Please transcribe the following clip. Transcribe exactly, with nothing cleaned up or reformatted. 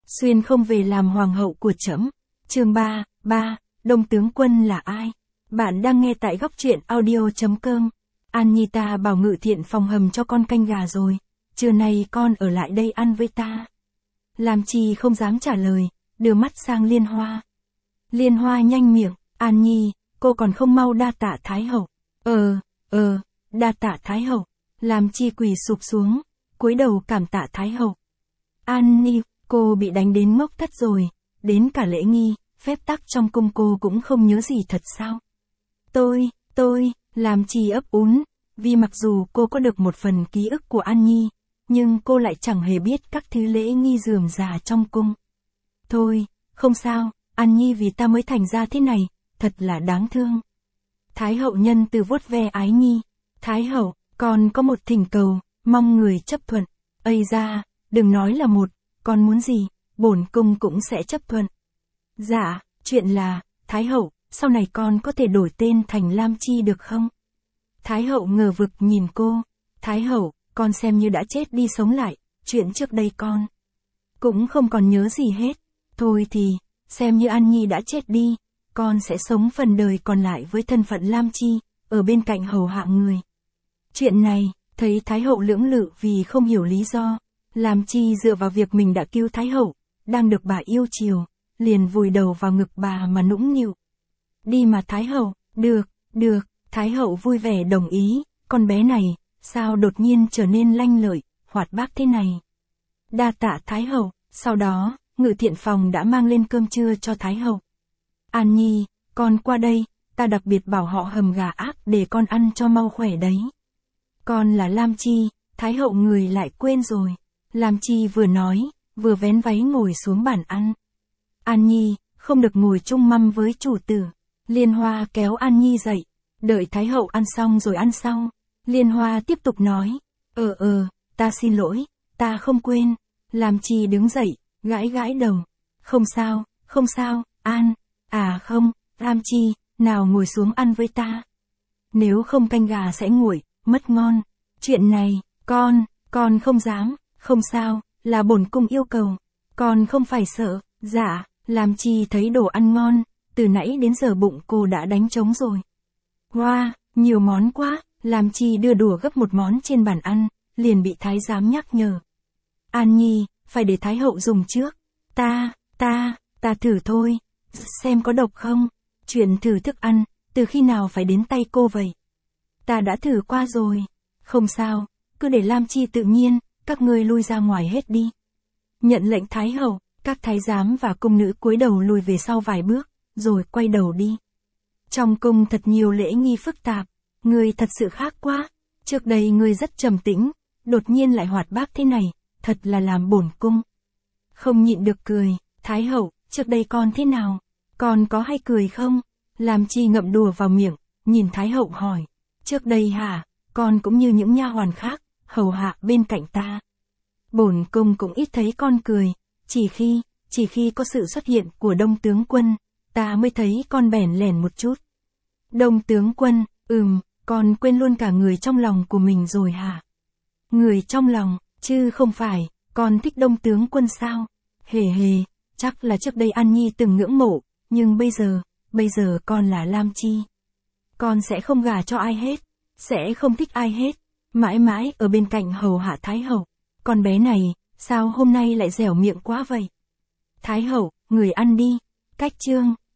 xuyên không về làm hoàng hậu của trẫm. Chương ba, ba, Đông tướng quân là ai? Bạn đang nghe tại góc truyện audio chấm com. An Nhi, ta bảo Ngự Thiện phòng hầm cho con canh gà rồi, trưa nay con ở lại đây ăn với ta. Lam Chi không dám trả lời, đưa mắt sang Liên Hoa. Liên Hoa nhanh miệng, An Nhi, cô còn không mau đa tạ Thái hậu. Ờ, ờ, đa tạ Thái hậu. Lam Chi quỳ sụp xuống, cúi đầu cảm tạ Thái hậu. An Nhi, cô bị đánh đến ngốc thất rồi, đến cả lễ nghi, phép tắc trong cung cô cũng không nhớ gì thật sao? Tôi, tôi, Lam Chi ấp úng, vì mặc dù cô có được một phần ký ức của An Nhi, nhưng cô lại chẳng hề biết các thứ lễ nghi rườm rà trong cung. Thôi, không sao, An Nhi vì ta mới thành ra thế này, thật là đáng thương. Thái hậu nhân từ vuốt ve Ái Nhi. Thái hậu, con có một thỉnh cầu, mong người chấp thuận. Ây da, đừng nói là một, con muốn gì, bổn cung cũng sẽ chấp thuận. Dạ, chuyện là, Thái hậu, sau này con có thể đổi tên thành Lam Chi được không? Thái hậu ngờ vực nhìn cô. Thái hậu, con xem như đã chết đi sống lại, chuyện trước đây con cũng không còn nhớ gì hết. Thôi thì, xem như An Nhi đã chết đi, con sẽ sống phần đời còn lại với thân phận Lam Chi, ở bên cạnh hầu hạ người. Chuyện này, thấy Thái hậu lưỡng lự vì không hiểu lý do, Lam Chi dựa vào việc mình đã cứu Thái hậu, đang được bà yêu chiều, liền vùi đầu vào ngực bà mà nũng nịu. Đi mà Thái hậu, được, được, Thái hậu vui vẻ đồng ý, con bé này, sao đột nhiên trở nên lanh lợi, hoạt bát thế này. Đa tạ Thái hậu, sau đó, Ngự Thiện phòng đã mang lên cơm trưa cho Thái hậu. An Nhi, con qua đây, ta đặc biệt bảo họ hầm gà ác để con ăn cho mau khỏe đấy. Con là Lam Chi, Thái hậu người lại quên rồi. Lam Chi vừa nói, vừa vén váy ngồi xuống bàn ăn. An Nhi, không được ngồi chung mâm với chủ tử. Liên Hoa kéo An Nhi dậy, đợi Thái hậu ăn xong rồi ăn sau. Liên Hoa tiếp tục nói, ờ ờ, ta xin lỗi, ta không quên. Lam Chi đứng dậy, gãi gãi đầu. Không sao, không sao, An, à không, Lam Chi, nào ngồi xuống ăn với ta. Nếu không canh gà sẽ nguội, mất ngon. Chuyện này, con, con không dám, không sao, là bổn cung yêu cầu. Con không phải sợ, dạ, Lam Chi thấy đồ ăn ngon, từ nãy đến giờ bụng cô đã đánh trống rồi. Wow, nhiều món quá, Lam Chi đưa đũa gấp một món trên bàn ăn, liền bị thái giám nhắc nhở. An Nhi, phải để Thái hậu dùng trước. Ta, ta, ta thử thôi, xem có độc không. Chuyện thử thức ăn, từ khi nào phải đến tay cô vậy? Ta đã thử qua rồi. Không sao, cứ để Lam Chi tự nhiên, các ngươi lui ra ngoài hết đi. Nhận lệnh Thái hậu, các thái giám và cung nữ cúi đầu lùi về sau vài bước, rồi quay đầu đi. Trong cung thật nhiều lễ nghi phức tạp, ngươi thật sự khác quá. Trước đây ngươi rất trầm tĩnh, đột nhiên lại hoạt bát thế này, thật là làm bổn cung không nhịn được cười. Thái hậu, trước đây con thế nào? Con có hay cười không? Lam Chi ngậm đùa vào miệng, nhìn Thái hậu hỏi. Trước đây hả, con cũng như những nha hoàn khác, hầu hạ bên cạnh ta. Bổn cung cũng ít thấy con cười, chỉ khi, chỉ khi có sự xuất hiện của Đông tướng quân, ta mới thấy con bẽn lẽn một chút. Đông tướng quân, ừm, con quên luôn cả người trong lòng của mình rồi hả? Người trong lòng, chứ không phải, con thích Đông tướng quân sao? Hề hề, chắc là trước đây An Nhi từng ngưỡng mộ, nhưng bây giờ, bây giờ con là Lam Chi. Con sẽ không gả cho ai hết, sẽ không thích ai hết, mãi mãi ở bên cạnh hầu hạ Thái hậu. Con bé này, sao hôm nay lại dẻo miệng quá vậy? Thái hậu, người ăn đi. Cách chương